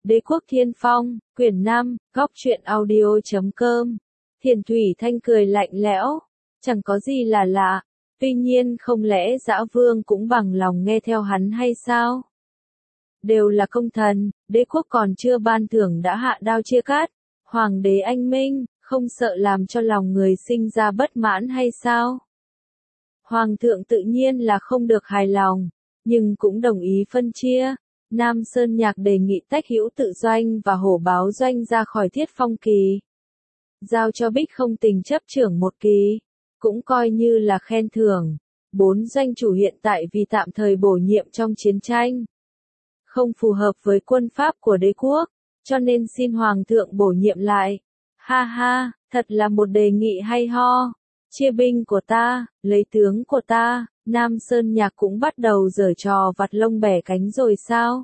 Đế quốc Thiên Phong, quyển 5, góc truyện audio.com. Thiền Thủy Thanh cười lạnh lẽo, chẳng có gì là lạ, tuy nhiên không lẽ Dã Vương cũng bằng lòng nghe theo hắn hay sao? Đều là công thần, đế quốc còn chưa ban thưởng đã hạ đao chia cắt, hoàng đế anh minh, không sợ làm cho lòng người sinh ra bất mãn hay sao? Hoàng thượng tự nhiên là không được hài lòng, nhưng cũng đồng ý phân chia. Nam Sơn Nhạc đề nghị tách Hữu Tự Doanh và Hổ Báo Doanh ra khỏi Thiết Phong kỳ. Giao cho Bích Không Tình chấp trưởng một kỳ, cũng coi như là khen thưởng. 4 doanh chủ hiện tại vì tạm thời bổ nhiệm trong chiến tranh, không phù hợp với quân pháp của đế quốc, cho nên xin Hoàng thượng bổ nhiệm lại. Ha ha, thật là một đề nghị hay ho. Chia binh của ta, lấy tướng của ta, Nam Sơn Nhạc cũng bắt đầu giở trò vặt lông bẻ cánh rồi sao?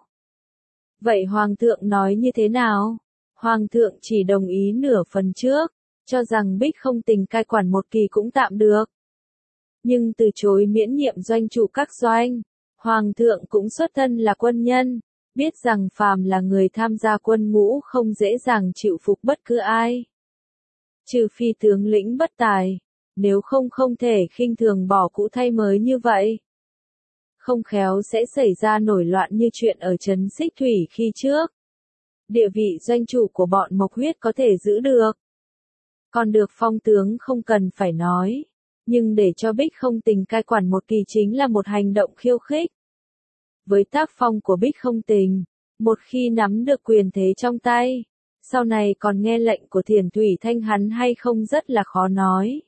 Vậy Hoàng thượng nói như thế nào? Hoàng thượng chỉ đồng ý nửa phần trước, cho rằng Bích Không Tình cai quản một kỳ cũng tạm được. Nhưng từ chối miễn nhiệm doanh chủ các doanh. Hoàng thượng cũng xuất thân là quân nhân, biết rằng phàm là người tham gia quân ngũ không dễ dàng chịu phục bất cứ ai. Trừ phi tướng lĩnh bất tài, nếu không thể khinh thường bỏ cũ thay mới như vậy. Không khéo sẽ xảy ra nổi loạn như chuyện ở trấn Xích Thủy khi trước. Địa vị doanh chủ của bọn Mộc Huyết có thể giữ được. Còn được phong tướng không cần phải nói. Nhưng để cho Bích Không Tình cai quản một kỳ chính là một hành động khiêu khích. Với tác phong của Bích Không Tình, một khi nắm được quyền thế trong tay, sau này còn nghe lệnh của Thiền Thủy Thanh hắn hay không rất là khó nói.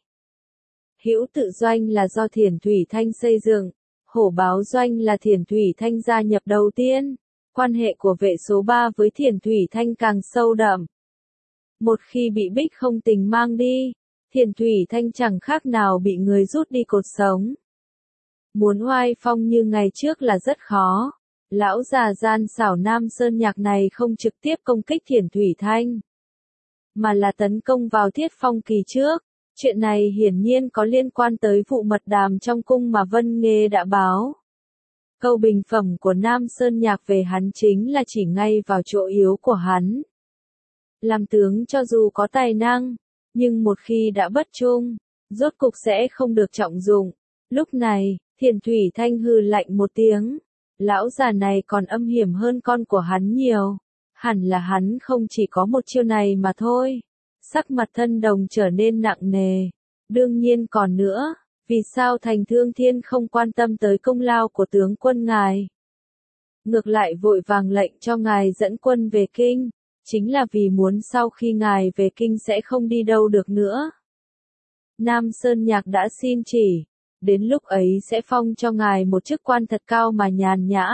Hữu Tự Doanh là do Thiền Thủy Thanh xây dựng, Hổ Báo Doanh là Thiền Thủy Thanh gia nhập đầu tiên, quan hệ của vệ số 3 với Thiền Thủy Thanh càng sâu đậm. Một khi bị Bích Không Tình mang đi, Thiền Thủy Thanh chẳng khác nào bị người rút đi cột sống. Muốn oai phong như ngày trước là rất khó. Lão già gian xảo Nam Sơn Nhạc này không trực tiếp công kích Thiền Thủy Thanh, mà là tấn công vào Thiết Phong kỳ trước. Chuyện này hiển nhiên có liên quan tới vụ mật đàm trong cung mà Vân Nghê đã báo. Câu bình phẩm của Nam Sơn Nhạc về hắn chính là chỉ ngay vào chỗ yếu của hắn. Làm tướng cho dù có tài năng, nhưng một khi đã bất trung, rốt cục sẽ không được trọng dụng. Lúc này, Thiền Thủy Thanh hừ lạnh một tiếng. Lão già này còn âm hiểm hơn con của hắn nhiều. Hẳn là hắn không chỉ có một chiêu này mà thôi. Sắc mặt Thân Đồng trở nên nặng nề. Đương nhiên còn nữa, vì sao Thành Thương Thiên không quan tâm tới công lao của tướng quân ngài? Ngược lại vội vàng lệnh cho ngài dẫn quân về kinh, chính là vì muốn sau khi ngài về kinh sẽ không đi đâu được nữa. Nam Sơn Nhạc đã xin chỉ, đến lúc ấy sẽ phong cho ngài một chức quan thật cao mà nhàn nhã.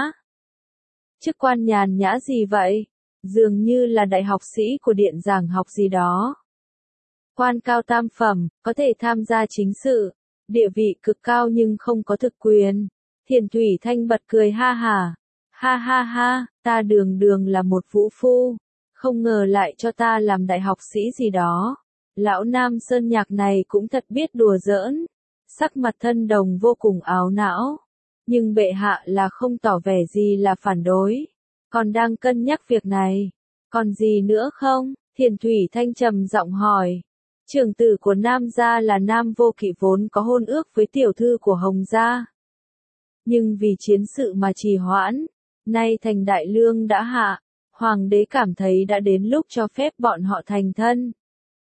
Chức quan nhàn nhã gì vậy? Dường như là đại học sĩ của điện giảng học gì đó. Quan cao tam phẩm, có thể tham gia chính sự, địa vị cực cao nhưng không có thực quyền. Thiền Thủy Thanh bật cười ha hả. Ha ha ha, ta đường là một vũ phu, không ngờ lại cho ta làm đại học sĩ gì đó. Lão Nam Sơn Nhạc này cũng thật biết đùa giỡn. Sắc mặt Thân Đồng vô cùng áo não. Nhưng bệ hạ là không tỏ vẻ gì là phản đối. Còn đang cân nhắc việc này. Còn gì nữa không? Thiền Thủy Thanh trầm giọng hỏi. Trưởng tử của Nam gia là Nam Vô Kỵ vốn có hôn ước với tiểu thư của Hồng gia. Nhưng vì chiến sự mà trì hoãn, nay thành đại lương đã hạ, Hoàng đế cảm thấy đã đến lúc cho phép bọn họ thành thân.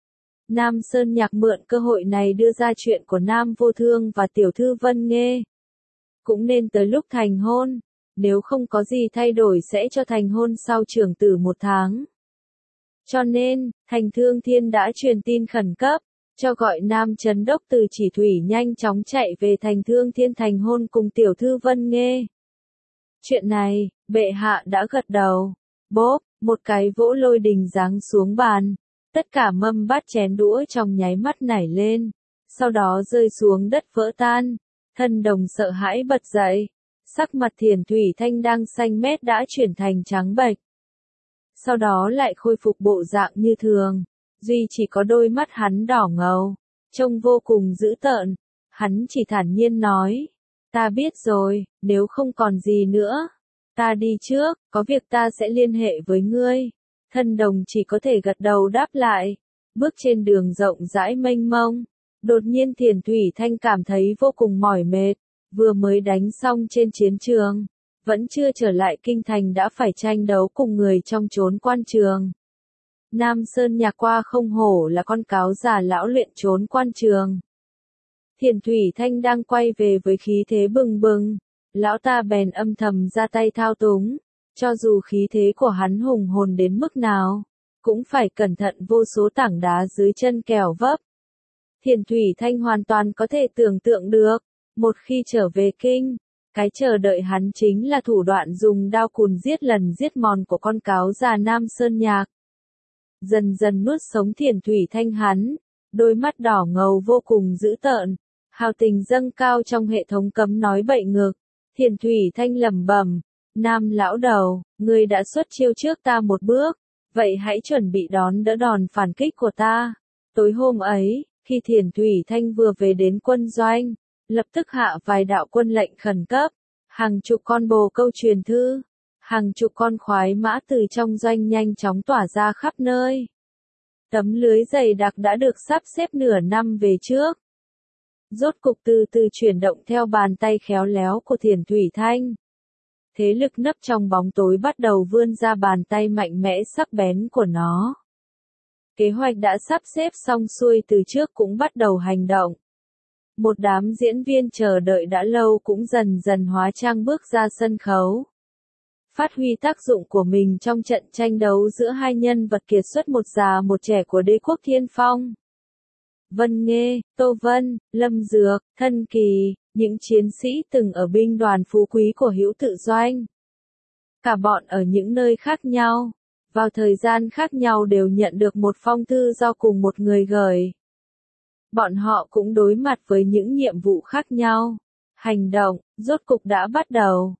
Nam Sơn Nhạc mượn cơ hội này đưa ra chuyện của Nam Vô Thương và tiểu thư Vân Nghê. Cũng nên tới lúc thành hôn, nếu không có gì thay đổi sẽ cho thành hôn sau trưởng tử 1 tháng. Cho nên, Thành Thương Thiên đã truyền tin khẩn cấp, cho gọi Nam Trấn Đốc Từ Chỉ Thủy nhanh chóng chạy về Thành Thương Thiên thành hôn cùng tiểu thư Vân Nghê. Chuyện này, bệ hạ đã gật đầu. Bốp, một cái vỗ lôi đình giáng xuống bàn. Tất cả mâm bát chén đũa trong nháy mắt nảy lên, sau đó rơi xuống đất vỡ tan. Thân Đồng sợ hãi bật dậy. Sắc mặt Thiền Thủy Thanh đang xanh mét đã chuyển thành trắng bệch. Sau đó lại khôi phục bộ dạng như thường, duy chỉ có đôi mắt hắn đỏ ngầu, trông vô cùng dữ tợn. Hắn chỉ thản nhiên nói, ta biết rồi, nếu không còn gì nữa, Ta đi trước, có việc ta sẽ liên hệ với ngươi. Thân đồng chỉ có thể gật đầu đáp lại. Bước trên đường rộng rãi mênh mông. Đột nhiên Thiền Thủy Thanh cảm thấy vô cùng mỏi mệt. Vừa mới đánh xong trên chiến trường. Vẫn chưa trở lại kinh thành đã phải tranh đấu cùng người trong chốn quan trường. Nam Sơn Nhạc qua không hổ là con cáo già lão luyện trốn quan trường. Thiền Thủy Thanh đang quay về với khí thế bừng bừng. Lão ta bèn âm thầm ra tay thao túng. Cho dù khí thế của hắn hùng hồn đến mức nào, cũng phải cẩn thận vô số tảng đá dưới chân kẻo vấp. Thiền Thủy Thanh hoàn toàn có thể tưởng tượng được, một khi trở về kinh, cái chờ đợi hắn chính là thủ đoạn dùng đao cùn giết lần giết mòn của con cáo già Nam Sơn Nhạc. Dần dần nuốt sống Thiền Thủy Thanh hắn, đôi mắt đỏ ngầu vô cùng dữ tợn, hào tình dâng cao trong hệ thống cấm nói bậy ngược. Thiền Thủy Thanh lẩm bẩm, Nam lão đầu, ngươi đã xuất chiêu trước ta một bước, vậy hãy chuẩn bị đón đỡ đòn phản kích của ta. Tối hôm ấy, khi Thiền Thủy Thanh vừa về đến quân doanh, lập tức hạ vài đạo quân lệnh khẩn cấp, hàng chục con bồ câu truyền thư, hàng chục con khoái mã từ trong doanh nhanh chóng tỏa ra khắp nơi. Tấm lưới dày đặc đã được sắp xếp nửa năm về trước. Rốt cục từ từ chuyển động theo bàn tay khéo léo của Thiền Thủy Thanh. Thế lực nấp trong bóng tối bắt đầu vươn ra bàn tay mạnh mẽ sắc bén của nó. Kế hoạch đã sắp xếp xong xuôi từ trước cũng bắt đầu hành động. Một đám diễn viên chờ đợi đã lâu cũng dần dần hóa trang bước ra sân khấu. Phát huy tác dụng của mình trong trận tranh đấu giữa hai nhân vật kiệt xuất một già một trẻ của đế quốc Thiên Phong. Vân Nghê, Tô Vân, Lâm Dược, Thân Kỳ, những chiến sĩ từng ở binh đoàn phú quý của Hữu Tự Doanh. Cả bọn ở những nơi khác nhau, vào thời gian khác nhau đều nhận được một phong thư do cùng một người gửi. Bọn họ cũng đối mặt với những nhiệm vụ khác nhau. Hành động, rốt cục đã bắt đầu.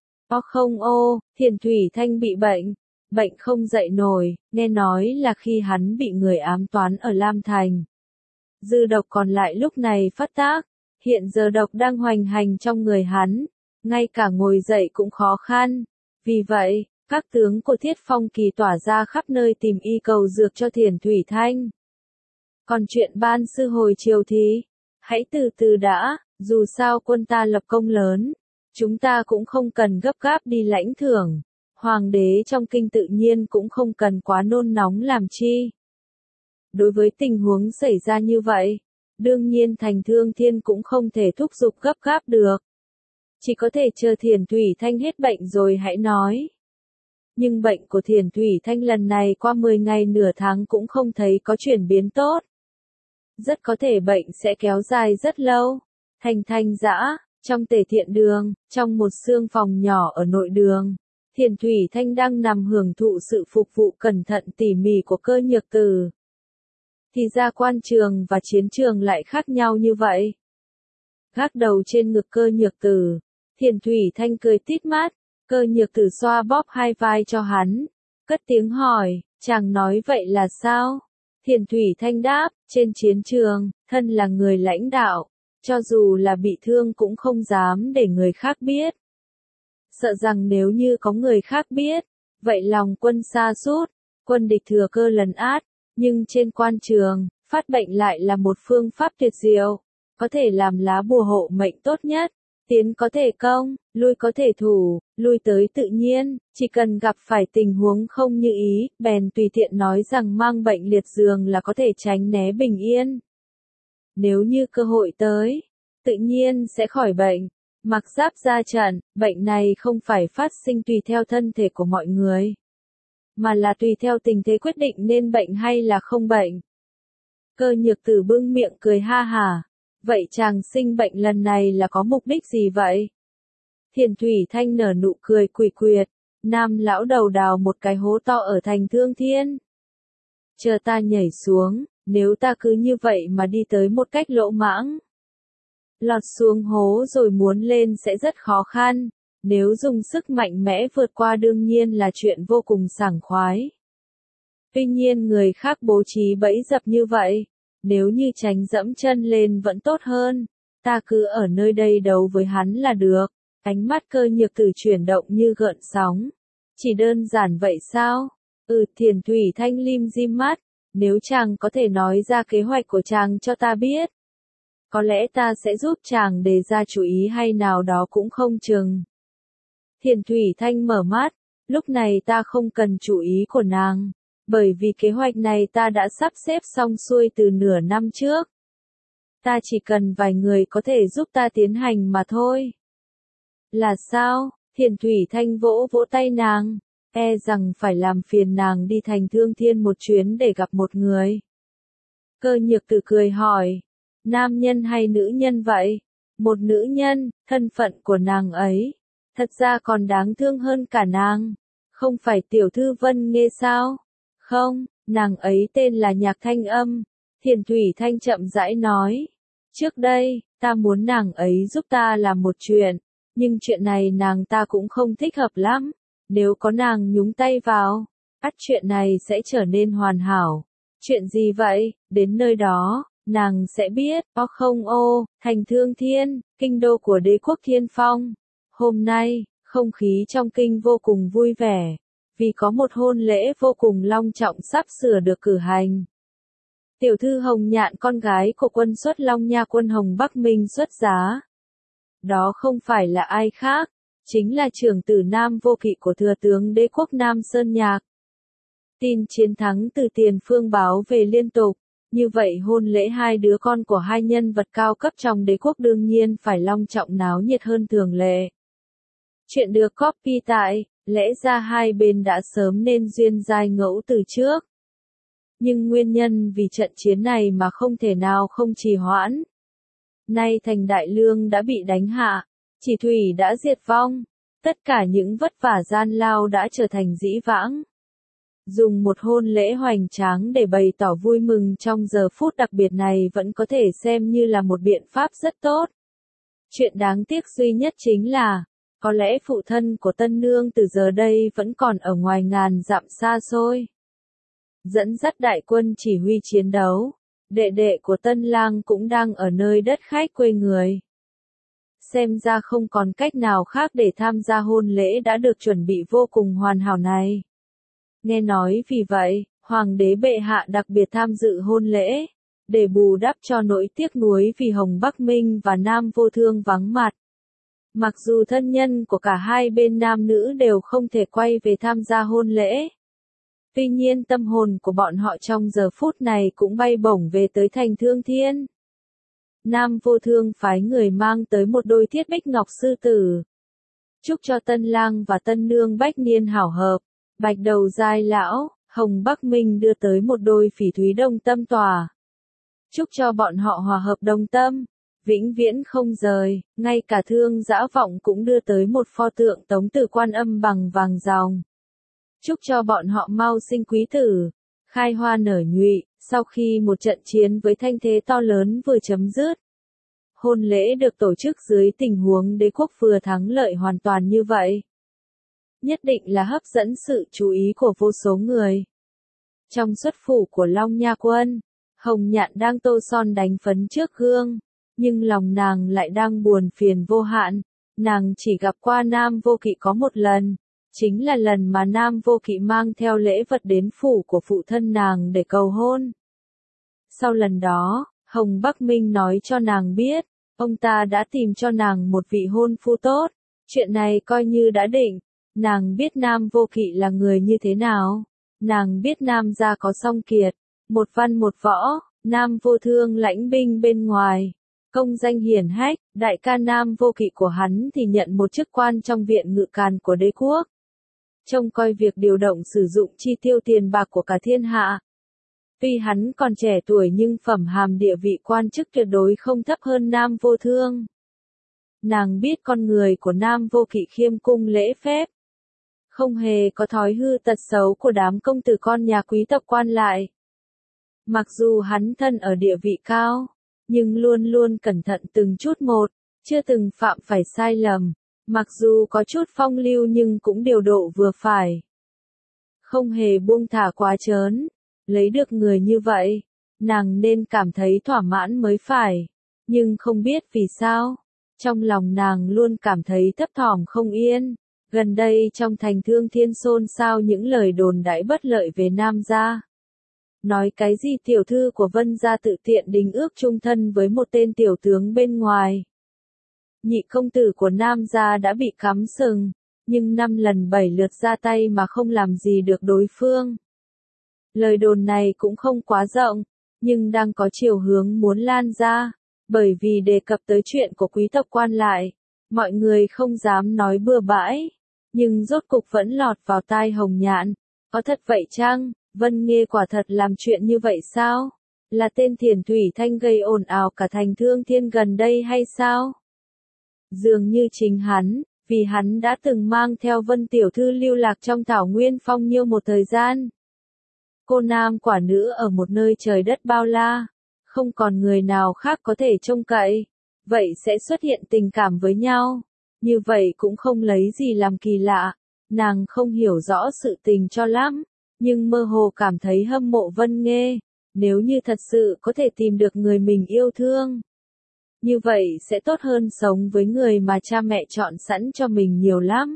Thiền Thủy Thanh bị bệnh không dậy nổi, nghe nói là khi hắn bị người ám toán ở Lam Thành. Dư độc còn lại lúc này phát tác, hiện giờ độc đang hoành hành trong người hắn, ngay cả ngồi dậy cũng khó khăn. Vì vậy, các tướng của Thiết Phong Kỳ tỏa ra khắp nơi tìm y cầu dược cho Thiền Thủy Thanh. Còn chuyện ban sư hồi chiều thì, hãy từ từ đã, dù sao quân ta lập công lớn, chúng ta cũng không cần gấp gáp đi lãnh thưởng, hoàng đế trong kinh tự nhiên cũng không cần quá nôn nóng làm chi. Đối với tình huống xảy ra như vậy, đương nhiên Thành Thương Thiên cũng không thể thúc giục gấp gáp được. Chỉ có thể chờ Thiền Thủy Thanh hết bệnh rồi hãy nói. Nhưng bệnh của Thiền Thủy Thanh lần này qua 10 ngày nửa tháng cũng không thấy có chuyển biến tốt. Rất có thể bệnh sẽ kéo dài rất lâu. Thanh dã, trong Tề Thiện Đường, trong một xương phòng nhỏ ở nội đường, Thiền Thủy Thanh đang nằm hưởng thụ sự phục vụ cẩn thận tỉ mỉ của Cơ Nhược Tử. Thì ra quan trường và chiến trường lại khác nhau như vậy. Gác đầu trên ngực Cơ Nhược Tử, Thiền Thủy Thanh cười tít mắt, Cơ Nhược Tử xoa bóp hai vai cho hắn, cất tiếng hỏi, chàng nói vậy là sao? Thiền Thủy Thanh đáp, trên chiến trường, thân là người lãnh đạo, cho dù là bị thương cũng không dám để người khác biết. Sợ rằng nếu như có người khác biết, vậy lòng quân sa sút, quân địch thừa cơ lấn át, nhưng trên quan trường, phát bệnh lại là một phương pháp tuyệt diệu, có thể làm lá bùa hộ mệnh tốt nhất. Tiến có thể công, lui có thể thủ, lui tới tự nhiên, chỉ cần gặp phải tình huống không như ý, bèn tùy tiện nói rằng mang bệnh liệt giường là có thể tránh né bình yên. Nếu như cơ hội tới, tự nhiên sẽ khỏi bệnh. Mặc giáp ra trận, bệnh này không phải phát sinh tùy theo thân thể của mọi người, mà là tùy theo tình thế quyết định nên bệnh hay là không bệnh. Cơ Nhược Tử bưng miệng cười ha hả. Vậy chàng sinh bệnh lần này là có mục đích gì vậy? Thiền Thủy Thanh nở nụ cười quỷ quyệt, Nam lão đầu đào một cái hố to ở Thành Thương Thiên. Chờ ta nhảy xuống, nếu ta cứ như vậy mà đi tới một cách lỗ mãng, lọt xuống hố rồi muốn lên sẽ rất khó khăn, nếu dùng sức mạnh mẽ vượt qua đương nhiên là chuyện vô cùng sảng khoái. Tuy nhiên người khác bố trí bẫy dập như vậy, nếu như tránh dẫm chân lên vẫn tốt hơn, ta cứ ở nơi đây đấu với hắn là được. Ánh mắt Cơ Nhược Tử chuyển động như gợn sóng. Chỉ đơn giản vậy sao? Thiền Thủy Thanh lim dim mắt. Nếu chàng có thể nói ra kế hoạch của chàng cho ta biết, có lẽ ta sẽ giúp chàng đề ra chủ ý hay nào đó cũng không chừng. Thiền Thủy Thanh mở mắt, lúc này ta không cần chủ ý của nàng, bởi vì kế hoạch này ta đã sắp xếp xong xuôi từ nửa năm trước. Ta chỉ cần vài người có thể giúp ta tiến hành mà thôi. Là sao? Thiền Thủy Thanh vỗ vỗ tay nàng, e rằng phải làm phiền nàng đi thành Thương Thiên một chuyến để gặp một người. Cơ Nhược Tử cười hỏi, nam nhân hay nữ nhân vậy? Một nữ nhân, thân phận của nàng ấy, thật ra còn đáng thương hơn cả nàng. Không phải tiểu thư Vân Nghê sao? Không, nàng ấy tên là Nhạc Thanh Âm. Thiền Thủy Thanh chậm rãi nói. Trước đây, ta muốn nàng ấy giúp ta làm một chuyện, nhưng chuyện này nàng ta cũng không thích hợp lắm. Nếu có nàng nhúng tay vào, ắt chuyện này sẽ trở nên hoàn hảo. Chuyện gì vậy? Đến nơi đó, nàng sẽ biết. Thành Thương Thiên, kinh đô của đế quốc Thiên Phong. Hôm nay, không khí trong kinh vô cùng vui vẻ, vì có một hôn lễ vô cùng long trọng sắp sửa được cử hành. Tiểu thư Hồng Nhạn, con gái của quân xuất Long Nha quân Hồng Bắc Minh xuất giá. Đó không phải là ai khác, chính là trưởng tử Nam Vô Kỵ của thừa tướng đế quốc Nam Sơn Nhạc. Tin chiến thắng từ tiền phương báo về liên tục, như vậy hôn lễ hai đứa con của hai nhân vật cao cấp trong đế quốc đương nhiên phải long trọng náo nhiệt hơn thường lệ. Chuyện được copy tại, lẽ ra hai bên đã sớm nên duyên giai ngẫu từ trước. Nhưng nguyên nhân vì trận chiến này mà không thể nào không trì hoãn. Nay thành Đại Lương đã bị đánh hạ, Chỉ Thủy đã diệt vong, tất cả những vất vả gian lao đã trở thành dĩ vãng. Dùng một hôn lễ hoành tráng để bày tỏ vui mừng trong giờ phút đặc biệt này vẫn có thể xem như là một biện pháp rất tốt. Chuyện đáng tiếc duy nhất chính là, có lẽ phụ thân của Tân Nương từ giờ đây vẫn còn ở ngoài ngàn dặm xa xôi. Dẫn dắt đại quân chỉ huy chiến đấu, đệ đệ của Tân Lang cũng đang ở nơi đất khách quê người. Xem ra không còn cách nào khác để tham gia hôn lễ đã được chuẩn bị vô cùng hoàn hảo này. Nghe nói vì vậy, Hoàng đế bệ hạ đặc biệt tham dự hôn lễ, để bù đắp cho nỗi tiếc nuối vì Hồng Bắc Minh và Nam Vô Thương vắng mặt. Mặc dù thân nhân của cả hai bên nam nữ đều không thể quay về tham gia hôn lễ. Tuy nhiên tâm hồn của bọn họ trong giờ phút này cũng bay bổng về tới thành Thương Thiên. Nam Vô Thương phái người mang tới một đôi thiết bích ngọc sư tử. Chúc cho Tân Lang và Tân Nương bách niên hảo hợp. Bạch đầu giai lão, Hồng Bắc Minh đưa tới một đôi phỉ thúy đồng tâm tòa. Chúc cho bọn họ hòa hợp đồng tâm, vĩnh viễn không rời. Ngay cả Thương Dã Vọng cũng đưa tới một pho tượng Tống Tử Quan Âm bằng vàng ròng. Chúc cho bọn họ mau sinh quý tử, khai hoa nở nhụy. Sau khi một trận chiến với thanh thế to lớn vừa chấm dứt, hôn lễ được tổ chức dưới tình huống đế quốc vừa thắng lợi hoàn toàn như vậy, nhất định là hấp dẫn sự chú ý của vô số người. Trong xuất phủ của Long Nha quân, Hồng Nhạn đang tô son đánh phấn trước gương, nhưng lòng nàng lại đang buồn phiền vô hạn. Nàng chỉ gặp qua Nam Vô Kỵ có một lần, chính là lần mà Nam Vô Kỵ mang theo lễ vật đến phủ của phụ thân nàng để cầu hôn. Sau lần đó, Hồng Bắc Minh nói cho nàng biết, ông ta đã tìm cho nàng một vị hôn phu tốt, chuyện này coi như đã định. Nàng biết Nam Vô Kỵ là người như thế nào, nàng biết Nam gia có song kiệt, một văn một võ, Nam Vô Thương lãnh binh bên ngoài, công danh hiển hách, đại ca Nam Vô Kỵ của hắn thì nhận một chức quan trong viện ngự càn của đế quốc. Trông coi việc điều động sử dụng chi tiêu tiền bạc của cả thiên hạ. Tuy hắn còn trẻ tuổi nhưng phẩm hàm địa vị quan chức tuyệt đối không thấp hơn Nam Vô Thương. Nàng biết con người của Nam Vô Kỵ khiêm cung lễ phép, không hề có thói hư tật xấu của đám công tử con nhà quý tộc quan lại. Mặc dù hắn thân ở địa vị cao, nhưng luôn luôn cẩn thận từng chút một, chưa từng phạm phải sai lầm. Mặc dù có chút phong lưu nhưng cũng điều độ vừa phải. Không hề buông thả quá trớn. Lấy được người như vậy, nàng nên cảm thấy thỏa mãn mới phải. Nhưng không biết vì sao, Trong lòng nàng luôn cảm thấy thấp thỏm không yên. Gần đây trong thành Thương Thiên xôn xao những lời đồn đãi bất lợi về Nam gia. Nói cái gì tiểu thư của Vân gia tự tiện đính ước chung thân với một tên tiểu tướng bên ngoài. Nhị công tử của Nam gia đã bị cắm sừng, nhưng 5 lần 7 lượt ra tay mà không làm gì được đối phương. Lời đồn này cũng không quá rộng, nhưng đang có chiều hướng muốn lan ra, bởi vì đề cập tới chuyện của quý tộc quan lại, mọi người không dám nói bừa bãi, nhưng rốt cục vẫn lọt vào tai Hồng Nhạn. Có thật vậy chăng? Vân Nghê quả thật làm chuyện như vậy sao? Là tên Thiền Thủy Thanh gây ồn ào cả thành Thương Thiên gần đây hay sao? Dường như chính hắn, vì hắn đã từng mang theo Vân tiểu thư lưu lạc trong Thảo Nguyên Phong Nhiêu một thời gian. Cô nam quả nữ ở một nơi trời đất bao la, không còn người nào khác có thể trông cậy, vậy sẽ xuất hiện tình cảm với nhau. Như vậy cũng không lấy gì làm kỳ lạ, nàng không hiểu rõ sự tình cho lắm, nhưng mơ hồ cảm thấy hâm mộ Vân Nghê, nếu như thật sự có thể tìm được người mình yêu thương. Như vậy sẽ tốt hơn sống với người mà cha mẹ chọn sẵn cho mình nhiều lắm.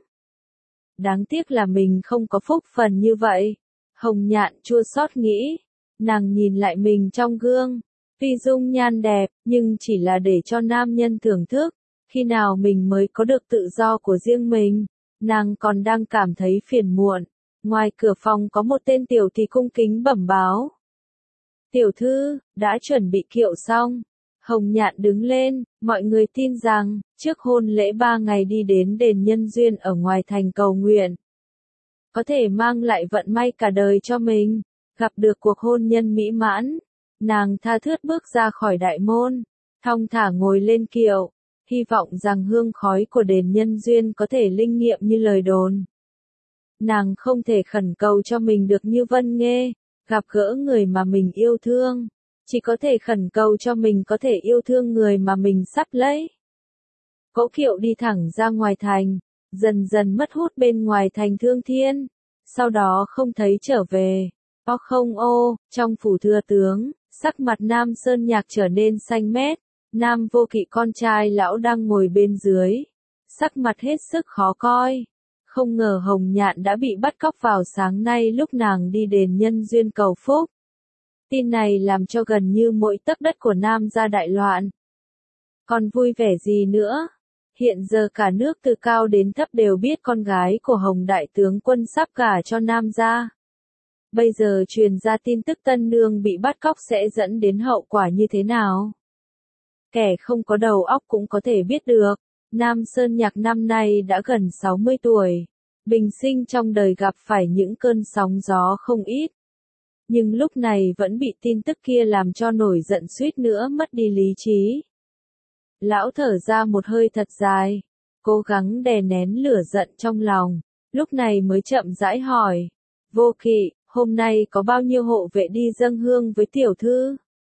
Đáng tiếc là mình không có phúc phần như vậy. Hồng Nhạn chua xót nghĩ, nàng nhìn lại mình trong gương, tuy dung nhan đẹp, nhưng chỉ là để cho nam nhân thưởng thức, khi nào mình mới có được tự do của riêng mình, nàng còn đang cảm thấy phiền muộn. Ngoài cửa phòng có một tên tiểu thì cung kính bẩm báo. Tiểu thư, đã chuẩn bị kiệu xong. Hồng Nhạn đứng lên, mọi người tin rằng, trước hôn lễ 3 ngày đi đến đền Nhân Duyên ở ngoài thành cầu nguyện. Có thể mang lại vận may cả đời cho mình, gặp được cuộc hôn nhân mỹ mãn. Nàng tha thướt bước ra khỏi đại môn, thong thả ngồi lên kiệu, hy vọng rằng hương khói của đền Nhân Duyên có thể linh nghiệm như lời đồn. Nàng không thể khẩn cầu cho mình được như Vân Nghê, gặp gỡ người mà mình yêu thương, chỉ có thể khẩn cầu cho mình có thể yêu thương người mà mình sắp lấy. Cỗ kiệu đi thẳng ra ngoài thành, dần dần mất hút bên ngoài thành Thương Thiên, sau đó không thấy trở về. Không trong phủ thừa tướng, sắc mặt Nam Sơn Nhạc trở nên xanh mét, Nam Vô Kỵ con trai lão đang ngồi bên dưới, sắc mặt hết sức khó coi. Không ngờ Hồng Nhạn đã bị bắt cóc vào sáng nay lúc nàng đi đền Nhân Duyên cầu phúc. Tin này làm cho gần như mỗi tấc đất của Nam gia đại loạn. Còn vui vẻ gì nữa? Hiện giờ cả nước từ cao đến thấp đều biết con gái của Hồng đại tướng quân sắp gả cho Nam gia. Bây giờ truyền ra tin tức tân nương bị bắt cóc sẽ dẫn đến hậu quả như thế nào? Kẻ không có đầu óc cũng có thể biết được. Nam Sơn Nhạc năm nay đã gần 60 tuổi. Bình sinh trong đời gặp phải những cơn sóng gió không ít. Nhưng lúc này vẫn bị tin tức kia làm cho nổi giận suýt nữa mất đi lý trí. Lão thở ra một hơi thật dài, cố gắng đè nén lửa giận trong lòng, lúc này mới chậm rãi hỏi. Vô Kỵ, hôm nay có bao nhiêu hộ vệ đi dâng hương với tiểu thư?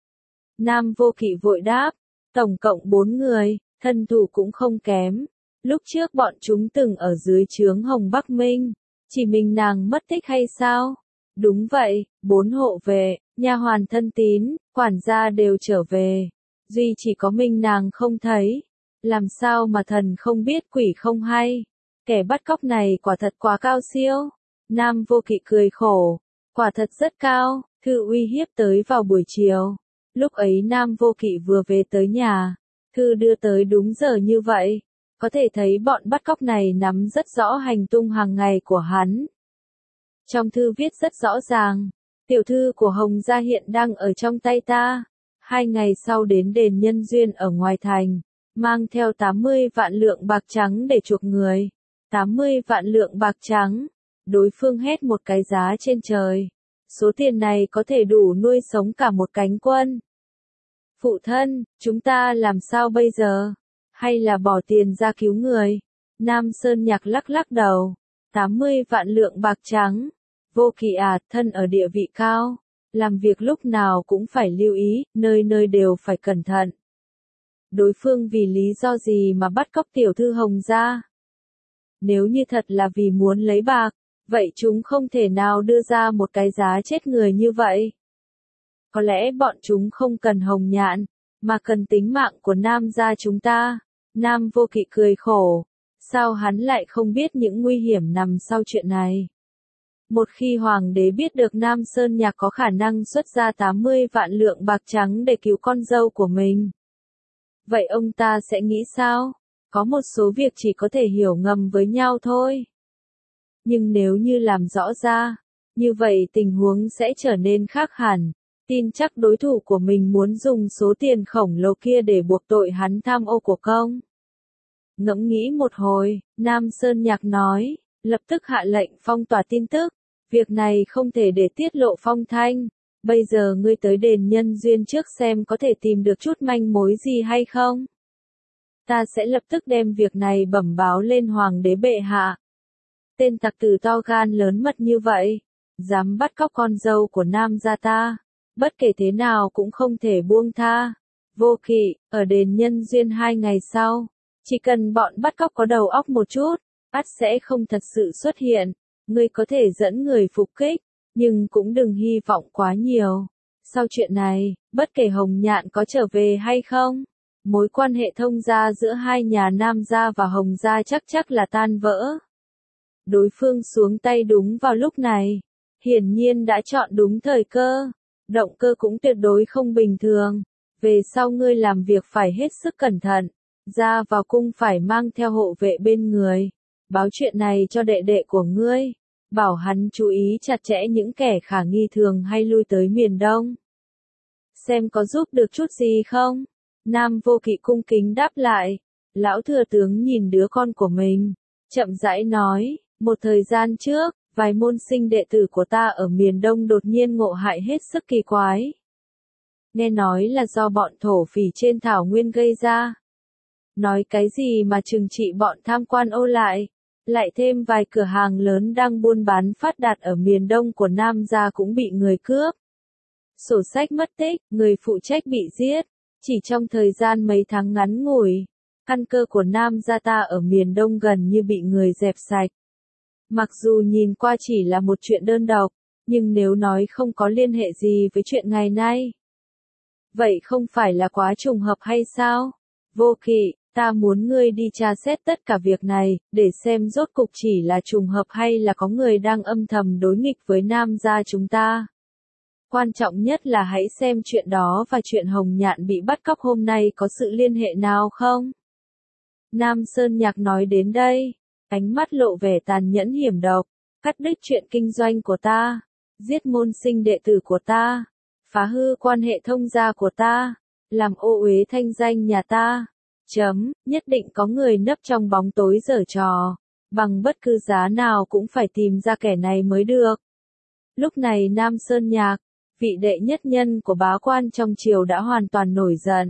Nam Vô Kỵ vội đáp, tổng cộng 4 người, thân thủ cũng không kém. Lúc trước bọn chúng từng ở dưới trướng Hồng Bắc Minh, chỉ mình nàng mất tích hay sao? Đúng vậy, 4 hộ vệ, nha hoàn thân tín, quản gia đều trở về. Duy chỉ có mình nàng không thấy. Làm sao mà thần không biết quỷ không hay? Kẻ bắt cóc này quả thật quá cao siêu. Nam Vô Kỵ cười khổ. Quả thật rất cao, Thư uy hiếp tới vào buổi chiều. Lúc ấy Nam Vô Kỵ vừa về tới nhà. Thư đưa tới đúng giờ như vậy. Có thể thấy bọn bắt cóc này nắm rất rõ hành tung hàng ngày của hắn. Trong thư viết rất rõ ràng, tiểu thư của Hồng gia hiện đang ở trong tay ta. 2 ngày sau đến đền Nhân Duyên ở ngoài thành, mang theo 80 vạn lượng bạc trắng để chuộc người. 80 vạn lượng bạc trắng, đối phương hét một cái giá trên trời. Số tiền này có thể đủ nuôi sống cả một cánh quân. Phụ thân, chúng ta làm sao bây giờ? Hay là bỏ tiền ra cứu người? Nam Sơn Nhạc lắc lắc đầu. 80 vạn lượng bạc trắng. Vô Kỵ thân ở địa vị cao. Làm việc lúc nào cũng phải lưu ý, nơi nơi đều phải cẩn thận. Đối phương vì lý do gì mà bắt cóc tiểu thư Hồng gia? Nếu như thật là vì muốn lấy bạc, vậy chúng không thể nào đưa ra một cái giá chết người như vậy. Có lẽ bọn chúng không cần Hồng Nhạn, mà cần tính mạng của Nam gia chúng ta. Nam Vô Kỵ cười khổ. Sao hắn lại không biết những nguy hiểm nằm sau chuyện này? Một khi hoàng đế biết được Nam Sơn Nhạc có khả năng xuất ra 80 vạn lượng bạc trắng để cứu con dâu của mình, vậy ông ta sẽ nghĩ sao? Có một số việc chỉ có thể hiểu ngầm với nhau thôi. Nhưng nếu như làm rõ ra, như vậy tình huống sẽ trở nên khác hẳn. Tin chắc đối thủ của mình muốn dùng số tiền khổng lồ kia để buộc tội hắn tham ô của công. Ngẫm nghĩ một hồi, Nam Sơn Nhạc nói, lập tức hạ lệnh phong tỏa tin tức. Việc này không thể để tiết lộ phong thanh. Bây giờ ngươi tới đền Nhân Duyên trước xem có thể tìm được chút manh mối gì hay không. Ta sẽ lập tức đem việc này bẩm báo lên hoàng đế bệ hạ. Tên tặc tử to gan lớn mật như vậy, dám bắt cóc con dâu của Nam gia ta, bất kể thế nào cũng không thể buông tha. Vô Kỵ, ở đền Nhân Duyên 2 ngày sau, chỉ cần bọn bắt cóc có đầu óc một chút, ắt sẽ không thật sự xuất hiện. Ngươi có thể dẫn người phục kích, nhưng cũng đừng hy vọng quá nhiều. Sau chuyện này, bất kể Hồng Nhạn có trở về hay không, mối quan hệ thông gia giữa hai nhà Nam gia và Hồng gia chắc là tan vỡ. Đối phương xuống tay đúng vào lúc này, hiển nhiên đã chọn đúng thời cơ. Động cơ cũng tuyệt đối không bình thường. Về sau ngươi làm việc phải hết sức cẩn thận, ra vào cung phải mang theo hộ vệ bên người. Báo chuyện này cho đệ đệ của ngươi, bảo hắn chú ý chặt chẽ những kẻ khả nghi thường hay lui tới miền Đông. Xem có giúp được chút gì không? Nam Vô Kỵ cung kính đáp lại. Lão thừa tướng nhìn đứa con của mình, chậm rãi nói, một thời gian trước, vài môn sinh đệ tử của ta ở miền Đông đột nhiên ngộ hại hết sức kỳ quái. Nghe nói là do bọn thổ phỉ trên thảo nguyên gây ra. Nói cái gì mà trừng trị bọn tham quan ô lại thêm vài cửa hàng lớn đang buôn bán phát đạt ở miền Đông của Nam gia cũng bị người cướp. Sổ sách mất tích, người phụ trách bị giết. Chỉ trong thời gian mấy tháng ngắn ngủi, căn cơ của Nam gia ta ở miền Đông gần như bị người dẹp sạch. Mặc dù nhìn qua chỉ là một chuyện đơn độc, nhưng nếu nói không có liên hệ gì với chuyện ngày nay, vậy không phải là quá trùng hợp hay sao? Vô Kỵ, ta muốn ngươi đi tra xét tất cả việc này, để xem rốt cục chỉ là trùng hợp hay là có người đang âm thầm đối nghịch với Nam gia chúng ta. Quan trọng nhất là hãy xem chuyện đó và chuyện Hồng Nhạn bị bắt cóc hôm nay có sự liên hệ nào không? Nam Sơn Nhạc nói đến đây, ánh mắt lộ vẻ tàn nhẫn hiểm độc, cắt đứt chuyện kinh doanh của ta, giết môn sinh đệ tử của ta, phá hư quan hệ thông gia của ta, làm ô uế thanh danh nhà ta. Nhất định có người nấp trong bóng tối giở trò, bằng bất cứ giá nào cũng phải tìm ra kẻ này mới được. Lúc này Nam Sơn Nhạc, vị đệ nhất nhân của bá quan trong triều đã hoàn toàn nổi giận.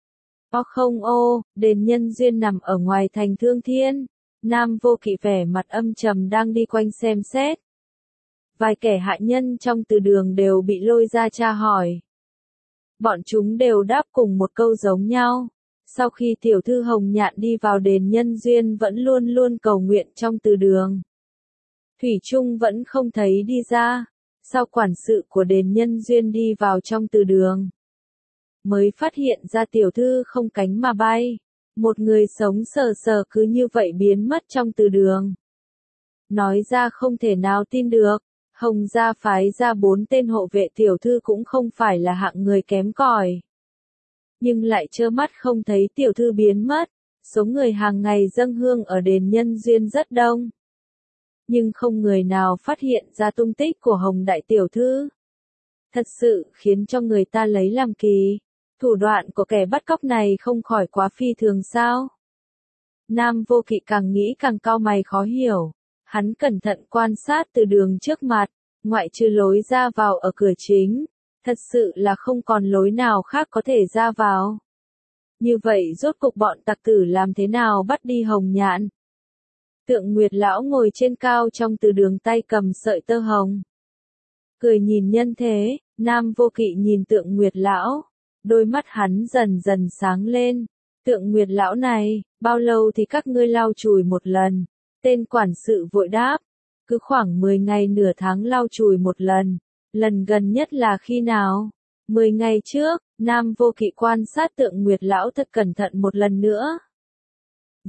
Đền Nhân Duyên nằm ở ngoài thành Thương Thiên. Nam Vô Kỵ vẻ mặt âm trầm đang đi quanh xem xét. Vài kẻ hạ nhân trong từ đường đều bị lôi ra tra hỏi. Bọn chúng đều đáp cùng một câu giống nhau. Sau khi tiểu thư Hồng Nhạn đi vào đền Nhân Duyên vẫn luôn luôn cầu nguyện trong từ đường. Thủy Trung vẫn không thấy đi ra. Sau quản sự của đền Nhân Duyên đi vào trong từ đường, mới phát hiện ra tiểu thư không cánh mà bay. Một người sống sờ sờ cứ như vậy biến mất trong từ đường. Nói ra không thể nào tin được, Hồng gia phái ra 4 tên hộ vệ tiểu thư cũng không phải là hạng người kém cỏi. Nhưng lại trơ mắt không thấy tiểu thư biến mất. Số người hàng ngày dâng hương ở đền Nhân Duyên rất đông, nhưng không người nào phát hiện ra tung tích của Hồng đại tiểu thư. Thật sự khiến cho người ta lấy làm kỳ. Thủ đoạn của kẻ bắt cóc này không khỏi quá phi thường sao? Nam Vô Kỵ càng nghĩ càng cau mày khó hiểu. Hắn cẩn thận quan sát từ đường trước mặt, ngoại trừ lối ra vào ở cửa chính, thật sự là không còn lối nào khác có thể ra vào. Như vậy rốt cục bọn tặc tử làm thế nào bắt đi Hồng Nhạn? Tượng Nguyệt lão ngồi trên cao trong từ đường tay cầm sợi tơ hồng, cười nhìn nhân thế. Nam Vô Kỵ nhìn Tượng Nguyệt lão, đôi mắt hắn dần dần sáng lên. Tượng Nguyệt lão này, bao lâu thì các ngươi lau chùi một lần? Tên quản sự vội đáp, cứ khoảng 10 ngày nửa tháng lau chùi một lần. Lần gần nhất là khi nào? 10 ngày trước. Nam Vô Kỵ quan sát Tượng Nguyệt lão thật cẩn thận một lần nữa.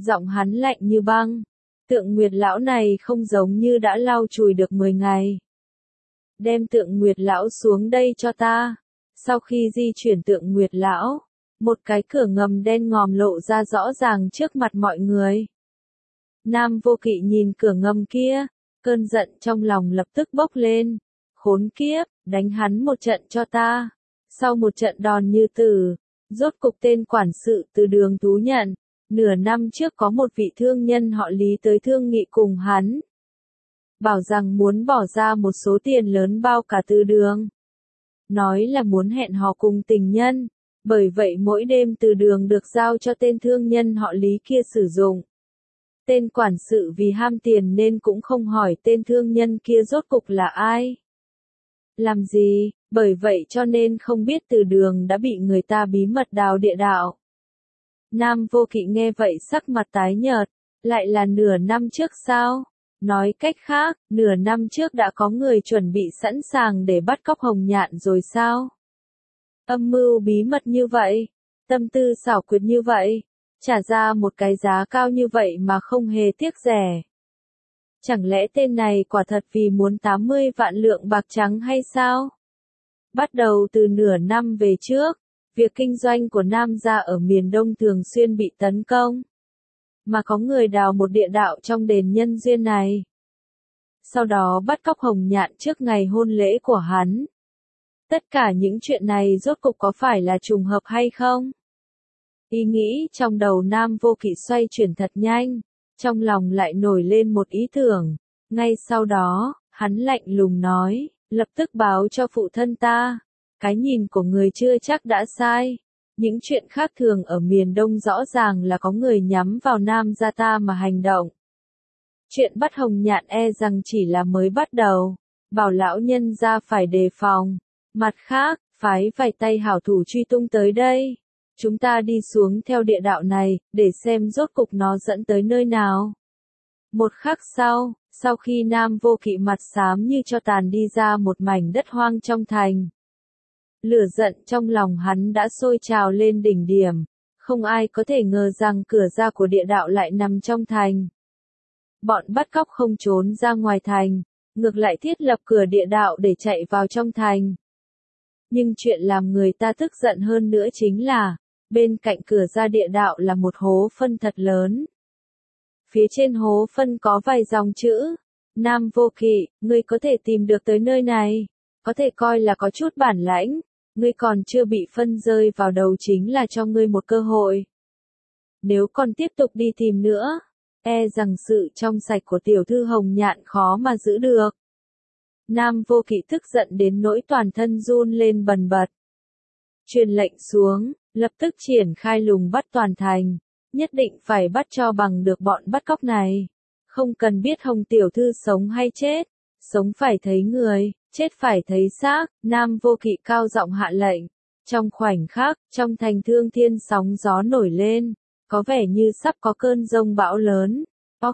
Giọng hắn lạnh như băng. Tượng Nguyệt lão này không giống như đã lau chùi được 10 ngày. Đem tượng Nguyệt lão xuống đây cho ta. Sau khi di chuyển tượng Nguyệt lão, một cái cửa ngầm đen ngòm lộ ra rõ ràng trước mặt mọi người. Nam Vô Kỵ nhìn cửa ngầm kia, cơn giận trong lòng lập tức bốc lên. Khốn kiếp, đánh hắn một trận cho ta. Sau một trận đòn như tử, rốt cục tên quản sự Từ Đường thú nhận, nửa năm trước có một vị thương nhân họ Lý tới thương nghị cùng hắn. Bảo rằng muốn bỏ ra một số tiền lớn bao cả Từ Đường. Nói là muốn hẹn hò cùng tình nhân, bởi vậy mỗi đêm Từ Đường được giao cho tên thương nhân họ Lý kia sử dụng. Tên quản sự vì ham tiền nên cũng không hỏi tên thương nhân kia rốt cục là ai. Làm gì, bởi vậy cho nên không biết Từ Đường đã bị người ta bí mật đào địa đạo. Nam Vô Kỵ nghe vậy sắc mặt tái nhợt, lại là nửa năm trước sao? Nói cách khác, nửa năm trước đã có người chuẩn bị sẵn sàng để bắt cóc Hồng Nhạn rồi sao? Âm mưu bí mật như vậy, tâm tư xảo quyệt như vậy, trả ra một cái giá cao như vậy mà không hề tiếc rẻ. Chẳng lẽ tên này quả thật vì muốn 80 vạn lượng bạc trắng hay sao? Bắt đầu từ nửa năm về trước, việc kinh doanh của Nam gia ở miền Đông thường xuyên bị tấn công. Mà có người đào một địa đạo trong đền nhân duyên này. Sau đó bắt cóc Hồng Nhạn trước ngày hôn lễ của hắn. Tất cả những chuyện này rốt cục có phải là trùng hợp hay không? Ý nghĩ trong đầu Nam Vô Kỵ xoay chuyển thật nhanh, trong lòng lại nổi lên một ý tưởng. Ngay sau đó, hắn lạnh lùng nói, lập tức báo cho phụ thân ta. Cái nhìn của người chưa chắc đã sai. Những chuyện khác thường ở miền Đông rõ ràng là có người nhắm vào Nam gia ta mà hành động. Chuyện bắt Hồng Nhạn e rằng chỉ là mới bắt đầu. Bảo lão nhân gia phải đề phòng. Mặt khác, phái vài tay hảo thủ truy tung tới đây. Chúng ta đi xuống theo địa đạo này, để xem rốt cục nó dẫn tới nơi nào. Một khắc sau khi Nam Vô Kỵ mặt xám như cho tàn đi ra một mảnh đất hoang trong thành. Lửa giận trong lòng hắn đã sôi trào lên đỉnh điểm, không ai có thể ngờ rằng cửa ra của địa đạo lại nằm trong thành. Bọn bắt cóc không trốn ra ngoài thành, ngược lại thiết lập cửa địa đạo để chạy vào trong thành. Nhưng chuyện làm người ta tức giận hơn nữa chính là, bên cạnh cửa ra địa đạo là một hố phân thật lớn. Phía trên hố phân có vài dòng chữ, Nam Vô Kỵ, ngươi có thể tìm được tới nơi này, có thể coi là có chút bản lãnh, ngươi còn chưa bị phân rơi vào đầu chính là cho ngươi một cơ hội. Nếu còn tiếp tục đi tìm nữa, e rằng sự trong sạch của tiểu thư Hồng Nhạn khó mà giữ được. Nam Vô Kỵ tức giận đến nỗi toàn thân run lên bần bật. Truyền lệnh xuống, lập tức triển khai lùng bắt toàn thành, nhất định phải bắt cho bằng được bọn bắt cóc này. Không cần biết Hồng tiểu thư sống hay chết, sống phải thấy người, chết phải thấy xác. Nam Vô Kỵ cao giọng hạ lệnh. Trong khoảnh khắc, trong thành Thương Thiên sóng gió nổi lên, có vẻ như sắp có cơn giông bão lớn.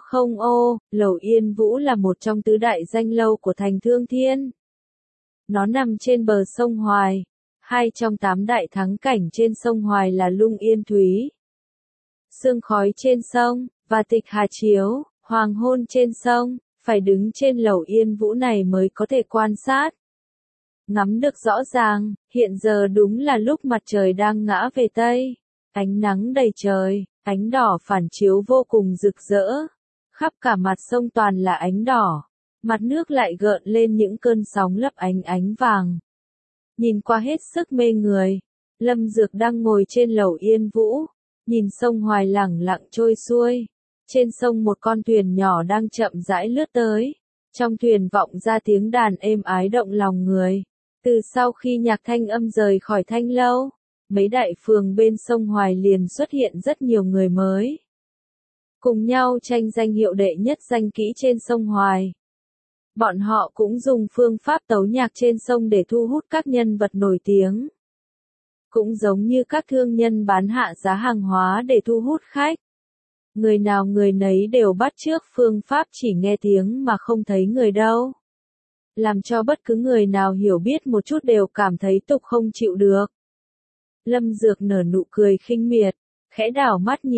Lầu Yên Vũ là một trong tứ đại danh lâu của thành Thương Thiên. Nó nằm trên bờ sông Hoài. Hai trong 8 đại thắng cảnh trên sông Hoài là Lung Yên Thúy, Sương Khói trên sông, và Tịch Hà Chiếu, Hoàng Hôn trên sông. Phải đứng trên lầu Yên Vũ này mới có thể quan sát. Ngắm được rõ ràng, hiện giờ đúng là lúc mặt trời đang ngã về Tây. Ánh nắng đầy trời, ánh đỏ phản chiếu vô cùng rực rỡ. Khắp cả mặt sông toàn là ánh đỏ. Mặt nước lại gợn lên những cơn sóng lấp ánh vàng. Nhìn qua hết sức mê người. Lâm Dược đang ngồi trên lầu Yên Vũ, nhìn sông Hoài lẳng lặng trôi xuôi. Trên sông một con thuyền nhỏ đang chậm rãi lướt tới. Trong thuyền vọng ra tiếng đàn êm ái động lòng người. Từ sau khi nhạc thanh âm rời khỏi thanh lâu, mấy đại phường bên sông Hoài liền xuất hiện rất nhiều người mới. Cùng nhau tranh danh hiệu đệ nhất danh kỹ trên sông Hoài. Bọn họ cũng dùng phương pháp tấu nhạc trên sông để thu hút các nhân vật nổi tiếng. Cũng giống như các thương nhân bán hạ giá hàng hóa để thu hút khách. Người nào người nấy đều bắt chước phương pháp chỉ nghe tiếng mà không thấy người đâu. Làm cho bất cứ người nào hiểu biết một chút đều cảm thấy tục không chịu được. Lâm Dược nở nụ cười khinh miệt, khẽ đảo mắt nhìn,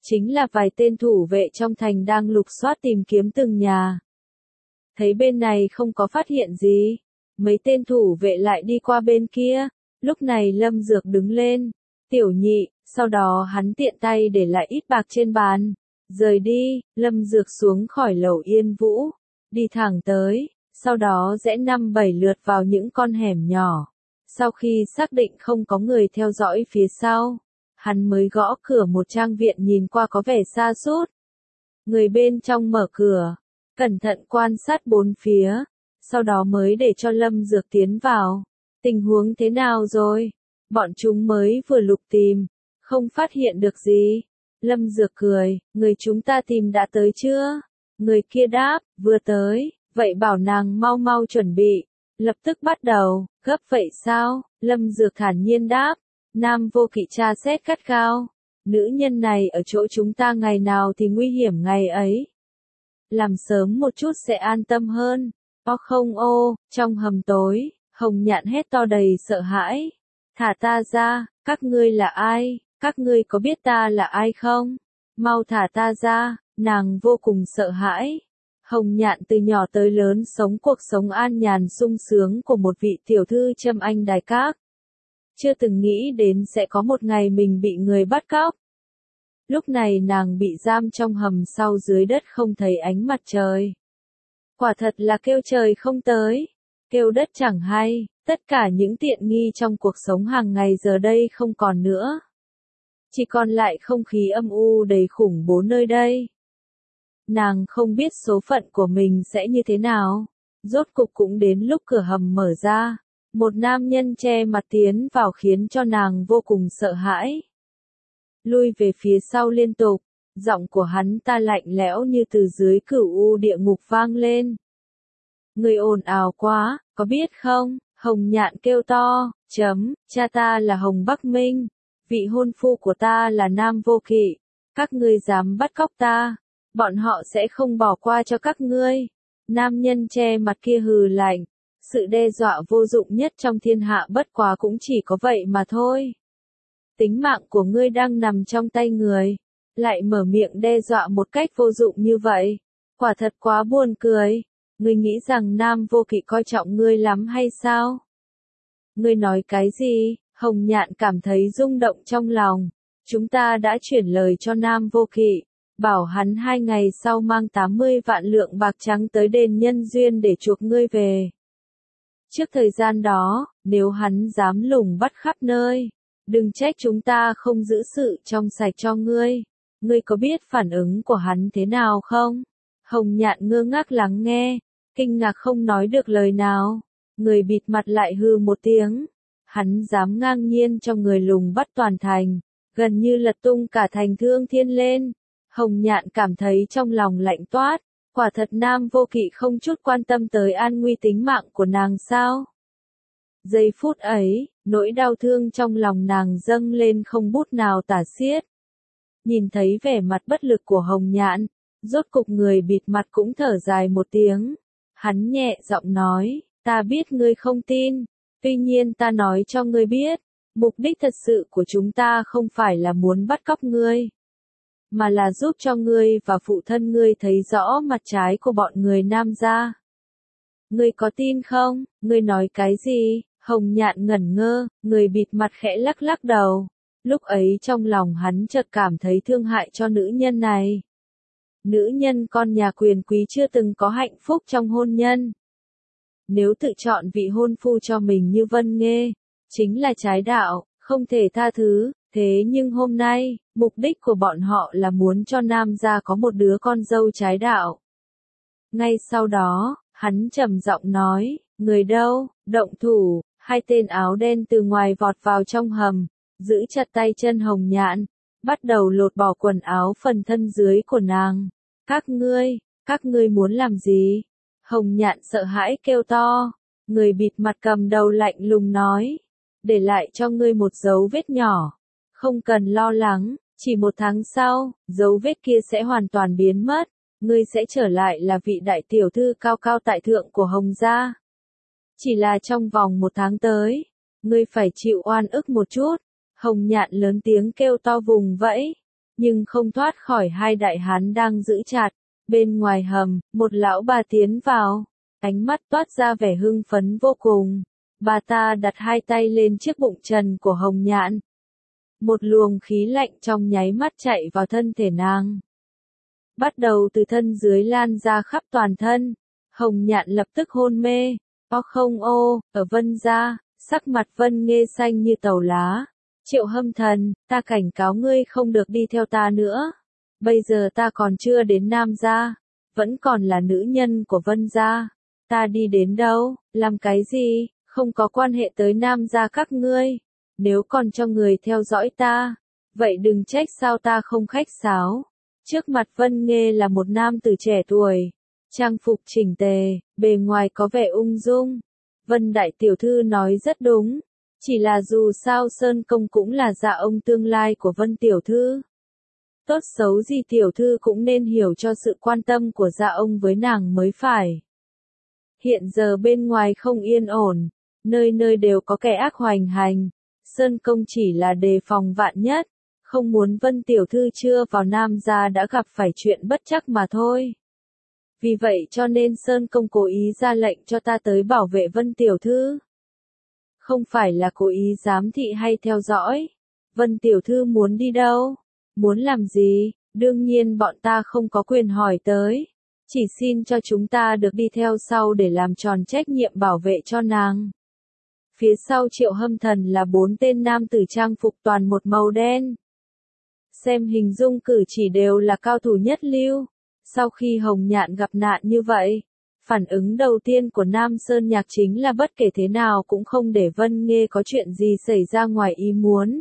chính là vài tên thủ vệ trong thành đang lục soát tìm kiếm từng nhà. Thấy bên này không có phát hiện gì, mấy tên thủ vệ lại đi qua bên kia, lúc này Lâm Dược đứng lên, tiểu nhị, sau đó hắn tiện tay để lại ít bạc trên bàn, rời đi, Lâm Dược xuống khỏi lầu Yên Vũ, đi thẳng tới, sau đó rẽ 5-7 lượt vào những con hẻm nhỏ. Sau khi xác định không có người theo dõi phía sau, hắn mới gõ cửa một trang viện nhìn qua có vẻ xa sút. Người bên trong mở cửa, cẩn thận quan sát bốn phía, sau đó mới để cho Lâm Dược tiến vào. Tình huống thế nào rồi? Bọn chúng mới vừa lục tìm, không phát hiện được gì. Lâm Dược cười, người chúng ta tìm đã tới chưa? Người kia đáp, vừa tới, vậy bảo nàng mau mau chuẩn bị. Lập tức bắt đầu, gấp vậy sao? Lâm Dược thản nhiên đáp, Nam Vô Kỵ tra xét gắt gao. Nữ nhân này ở chỗ chúng ta ngày nào thì nguy hiểm ngày ấy. Làm sớm một chút sẽ an tâm hơn. Không trong hầm tối, Hồng Nhạn hét to đầy sợ hãi. Thả ta ra, các ngươi là ai? Các ngươi có biết ta là ai không? Mau thả ta ra, nàng vô cùng sợ hãi. Hồng Nhạn từ nhỏ tới lớn sống cuộc sống an nhàn sung sướng của một vị tiểu thư Trâm Anh đài các. Chưa từng nghĩ đến sẽ có một ngày mình bị người bắt cóc. Lúc này nàng bị giam trong hầm sau dưới đất không thấy ánh mặt trời. Quả thật là kêu trời không tới, kêu đất chẳng hay, tất cả những tiện nghi trong cuộc sống hàng ngày giờ đây không còn nữa. Chỉ còn lại không khí âm u đầy khủng bố nơi đây. Nàng không biết số phận của mình sẽ như thế nào. Rốt cục cũng đến lúc cửa hầm mở ra. Một nam nhân che mặt tiến vào khiến cho nàng vô cùng sợ hãi. Lui về phía sau liên tục, giọng của hắn ta lạnh lẽo như từ dưới cửu u địa ngục vang lên. Người ồn ào quá, có biết không? Hồng Nhạn kêu to, cha ta là Hồng Bắc Minh, vị hôn phu của ta là Nam Vô Kỵ, các ngươi dám bắt cóc ta, bọn họ sẽ không bỏ qua cho các ngươi. Nam nhân che mặt kia hừ lạnh, sự đe dọa vô dụng nhất trong thiên hạ bất quá cũng chỉ có vậy mà thôi. Tính mạng của ngươi đang nằm trong tay người, lại mở miệng đe dọa một cách vô dụng như vậy, quả thật quá buồn cười. Ngươi nghĩ rằng Nam Vô Kỵ coi trọng ngươi lắm hay sao? Ngươi nói cái gì? Hồng Nhạn cảm thấy rung động trong lòng. Chúng ta đã chuyển lời cho Nam Vô Kỵ, bảo hắn 2 ngày sau mang 80 vạn lượng bạc trắng tới đền Nhân Duyên để chuộc ngươi về. Trước thời gian đó, nếu hắn dám lùng bắt khắp nơi, đừng trách chúng ta không giữ sự trong sạch cho ngươi. Ngươi có biết phản ứng của hắn thế nào không? Hồng Nhạn ngơ ngác lắng nghe, kinh ngạc không nói được lời nào. Người bịt mặt lại hừ một tiếng. Hắn dám ngang nhiên cho người lùng bắt toàn thành, gần như lật tung cả thành Thương Thiên lên. Hồng Nhạn cảm thấy trong lòng lạnh toát, quả thật Nam Vô Kỵ không chút quan tâm tới an nguy tính mạng của nàng sao. Giây phút ấy, nỗi đau thương trong lòng nàng dâng lên không bút nào tả xiết. Nhìn thấy vẻ mặt bất lực của Hồng Nhạn, rốt cục người bịt mặt cũng thở dài một tiếng. Hắn nhẹ giọng nói, ta biết ngươi không tin, tuy nhiên ta nói cho ngươi biết, mục đích thật sự của chúng ta không phải là muốn bắt cóc ngươi, mà là giúp cho ngươi và phụ thân ngươi thấy rõ mặt trái của bọn người Nam gia. Ngươi có tin không? Ngươi nói cái gì? Hồng Nhạn ngẩn ngơ, người bịt mặt khẽ lắc lắc đầu. Lúc ấy trong lòng hắn chợt cảm thấy thương hại cho nữ nhân này. Nữ nhân con nhà quyền quý chưa từng có hạnh phúc trong hôn nhân. Nếu tự chọn vị hôn phu cho mình như Vân Nghê, chính là trái đạo, không thể tha thứ. Thế nhưng hôm nay, mục đích của bọn họ là muốn cho Nam gia có một đứa con dâu trái đạo. Ngay sau đó, hắn trầm giọng nói, người đâu, động thủ. 2 tên áo đen từ ngoài vọt vào trong hầm, giữ chặt tay chân Hồng Nhạn, bắt đầu lột bỏ quần áo phần thân dưới của nàng. Các ngươi muốn làm gì? Hồng Nhạn sợ hãi kêu to. Người bịt mặt cầm đầu lạnh lùng nói, để lại cho ngươi một dấu vết nhỏ. Không cần lo lắng, chỉ 1 tháng sau, dấu vết kia sẽ hoàn toàn biến mất. Ngươi sẽ trở lại là vị đại tiểu thư cao cao tại thượng của Hồng gia. Chỉ là trong vòng 1 tháng tới, ngươi phải chịu oan ức một chút. Hồng Nhạn lớn tiếng kêu to vùng vẫy. nhưng không thoát khỏi hai đại hán đang giữ chặt. Bên ngoài hầm, một lão bà tiến vào, ánh mắt toát ra vẻ hưng phấn vô cùng. Bà ta đặt hai tay lên chiếc bụng trần của Hồng Nhạn. Một luồng khí lạnh trong nháy mắt chạy vào thân thể nàng. Bắt đầu từ thân dưới lan ra khắp toàn thân. Hồng Nhạn lập tức hôn mê. Không ô, ở Vân gia, sắc mặt Vân Nghê xanh như tàu lá. Triệu Hâm Thần, ta cảnh cáo ngươi không được đi theo ta nữa. Bây giờ ta còn chưa đến Nam gia, vẫn còn là nữ nhân của Vân gia. Ta đi đến đâu, làm cái gì, không có quan hệ tới Nam gia các ngươi. Nếu còn cho người theo dõi ta, vậy đừng trách sao ta không khách sáo. Trước mặt Vân Nghê là một nam tử trẻ tuổi, trang phục chỉnh tề, bề ngoài có vẻ ung dung. Vân đại tiểu thư nói rất đúng, chỉ là dù sao Sơn Công cũng là dạ ông tương lai của Vân tiểu thư. Tốt xấu gì tiểu thư cũng nên hiểu cho sự quan tâm của dạ ông với nàng mới phải. Hiện giờ bên ngoài không yên ổn, nơi nơi đều có kẻ ác hoành hành. Sơn Công chỉ là đề phòng vạn nhất, không muốn Vân tiểu thư chưa vào Nam gia đã gặp phải chuyện bất trắc mà thôi. Vì vậy cho nên Sơn Công cố ý ra lệnh cho ta tới bảo vệ Vân tiểu thư. Không phải là cố ý giám thị hay theo dõi. Vân tiểu thư muốn đi đâu? Muốn làm gì? Đương nhiên bọn ta không có quyền hỏi tới. Chỉ xin cho chúng ta được đi theo sau để làm tròn trách nhiệm bảo vệ cho nàng. Phía sau Triệu Hâm Thần là 4 tên nam tử trang phục toàn một màu đen. Xem hình dung cử chỉ đều là cao thủ nhất lưu. Sau khi Hồng Nhạn gặp nạn như vậy, phản ứng đầu tiên của Nam Sơn Nhạc chính là bất kể thế nào cũng không để Vân Nghê có chuyện gì xảy ra ngoài ý muốn.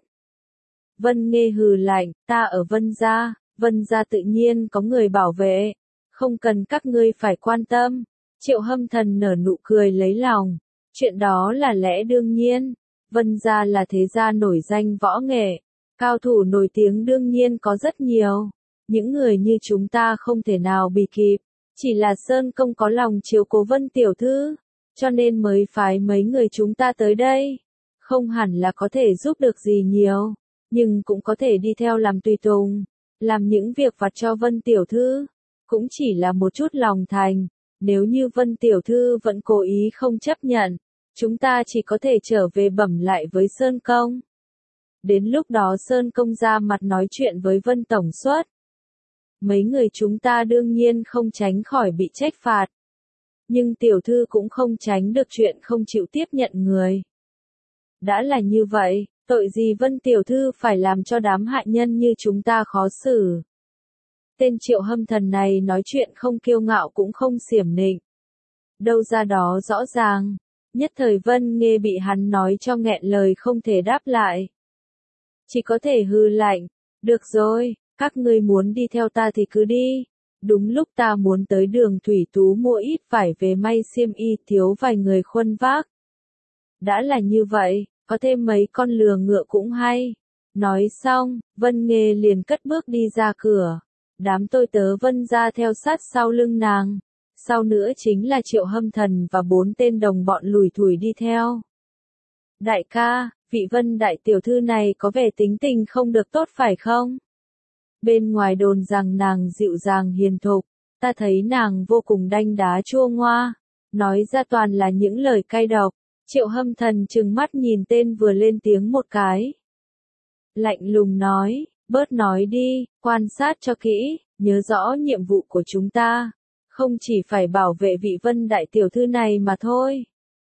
Vân Nghê hừ lạnh, ta ở Vân gia tự nhiên có người bảo vệ, không cần các ngươi phải quan tâm. Triệu Hâm Thần nở nụ cười lấy lòng, chuyện đó là lẽ đương nhiên. Vân gia là thế gia nổi danh võ nghệ, cao thủ nổi tiếng đương nhiên có rất nhiều. Những người như chúng ta không thể nào bì kịp, chỉ là Sơn Công có lòng chiếu cố Vân tiểu thư, cho nên mới phái mấy người chúng ta tới đây. Không hẳn là có thể giúp được gì nhiều, nhưng cũng có thể đi theo làm tùy tùng, làm những việc vặt cho Vân tiểu thư, cũng chỉ là một chút lòng thành. Nếu như Vân tiểu thư vẫn cố ý không chấp nhận, chúng ta chỉ có thể trở về bẩm lại với Sơn Công. Đến lúc đó Sơn Công ra mặt nói chuyện với Vân tổng suất. Mấy người chúng ta đương nhiên không tránh khỏi bị trách phạt. Nhưng tiểu thư cũng không tránh được chuyện không chịu tiếp nhận người. Đã là như vậy, tội gì Vân tiểu thư phải làm cho đám hại nhân như chúng ta khó xử. Tên Triệu Hâm Thần này nói chuyện không kiêu ngạo cũng không xiểm nịnh. Đâu ra đó rõ ràng, nhất thời Vân Nghê bị hắn nói cho nghẹn lời không thể đáp lại. Chỉ có thể hừ lạnh, được rồi, các ngươi muốn đi theo ta thì cứ đi. Đúng lúc ta muốn tới Đường Thủy Tú mua ít vải về may xiêm y, thiếu vài người khuân vác. Đã là như vậy, có thêm mấy con lừa ngựa cũng hay. Nói xong, Vân Nghê liền cất bước đi ra cửa. Đám tôi tớ Vân gia theo sát sau lưng nàng. Sau nữa chính là Triệu Hâm Thần và 4 tên đồng bọn lủi thủi đi theo. Đại ca, vị Vân đại tiểu thư này có vẻ tính tình không được tốt phải không? Bên ngoài đồn rằng nàng dịu dàng hiền thục, ta thấy nàng vô cùng đanh đá chua ngoa, nói ra toàn là những lời cay độc. Triệu Hâm Thần trừng mắt nhìn tên vừa lên tiếng một cái. Lạnh lùng nói, bớt nói đi, quan sát cho kỹ, nhớ rõ nhiệm vụ của chúng ta, không chỉ phải bảo vệ vị Vân đại tiểu thư này mà thôi.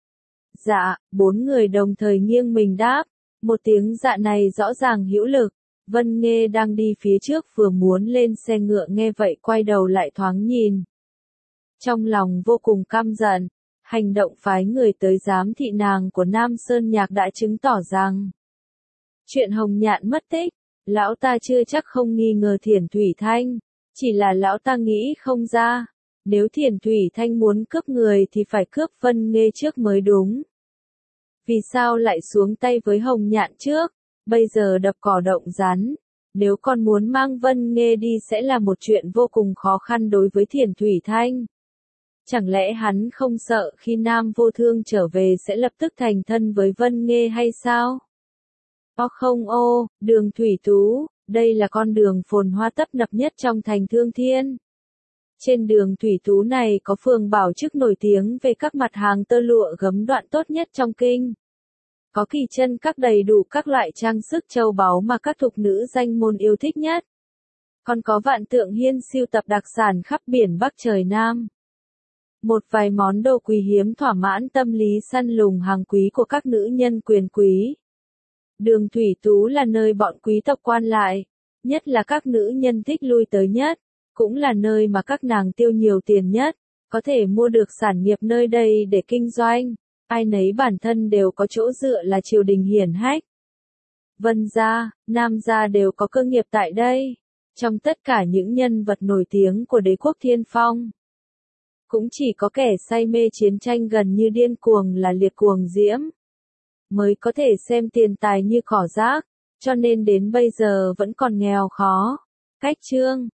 Dạ, 4 người đồng thời nghiêng mình đáp, một tiếng dạ này rõ ràng hữu lực. Vân Nghê đang đi phía trước vừa muốn lên xe ngựa nghe vậy quay đầu lại thoáng nhìn. Trong lòng vô cùng căm giận, hành động phái người tới giám thị nàng của Nam Sơn Nhạc đã chứng tỏ rằng chuyện Hồng Nhạn mất tích, lão ta chưa chắc không nghi ngờ Thiển Thủy Thanh, chỉ là lão ta nghĩ không ra, nếu Thiển Thủy Thanh muốn cướp người thì phải cướp Vân Nghê trước mới đúng. Vì sao lại xuống tay với Hồng Nhạn trước? Bây giờ đập cỏ động rắn, nếu còn muốn mang Vân Nghê đi sẽ là một chuyện vô cùng khó khăn đối với Thiển Thủy Thanh. Chẳng lẽ hắn không sợ khi Nam Vô Thương trở về sẽ lập tức thành thân với Vân Nghê hay sao? Không ô, Đường Thủy Tú, Đây là con đường phồn hoa tấp nập nhất trong thành Thương Thiên. Trên đường thủy tú này có phường Bảo Chức nổi tiếng về các mặt hàng tơ lụa gấm đoạn tốt nhất trong kinh. Có kỳ chân các đầy đủ các loại trang sức châu báu mà các thục nữ danh môn yêu thích nhất. Còn có Vạn Tượng Hiên sưu tập đặc sản khắp biển Bắc trời Nam. Một vài món đồ quý hiếm thỏa mãn tâm lý săn lùng hàng quý của các nữ nhân quyền quý. Đường thủy tú là nơi bọn quý tộc quan lại, nhất là các nữ nhân thích lui tới nhất, cũng là nơi mà các nàng tiêu nhiều tiền nhất, có thể mua được sản nghiệp nơi đây để kinh doanh, ai nấy bản thân đều có chỗ dựa là triều đình hiển hách. Vân gia, Nam gia đều có cơ nghiệp tại đây, trong tất cả những nhân vật nổi tiếng của đế quốc Thiên Phong. Cũng chỉ có kẻ say mê chiến tranh gần như điên cuồng là Liệt Cuồng Diễm mới có thể xem tiền tài như cỏ rác, cho nên đến bây giờ vẫn còn nghèo khó. Cách chương